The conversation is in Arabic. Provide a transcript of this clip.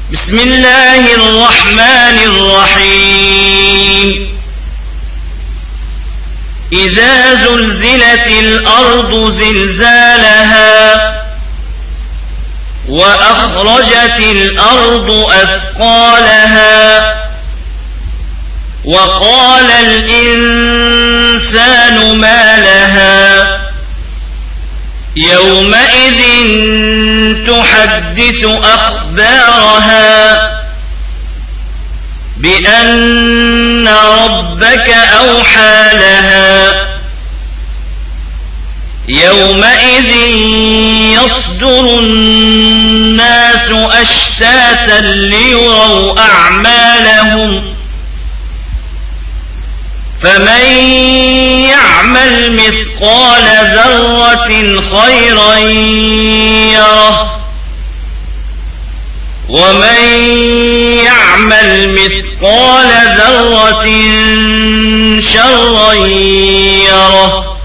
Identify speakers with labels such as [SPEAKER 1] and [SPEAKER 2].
[SPEAKER 1] بسم الله الرحمن الرحيم إذا زلزلت الأرض زلزالها وأخرجت الأرض أثقالها وقال الإنسان ما لها يومئذ تحدث أخبارها بأن ربك أوحى لها يومئذ يصدر الناس أشتاتا ليروا أعمالهم فمن يعمل مثقال ذرة خيرا يره ومن يعمل مثقال ذرة شرا يره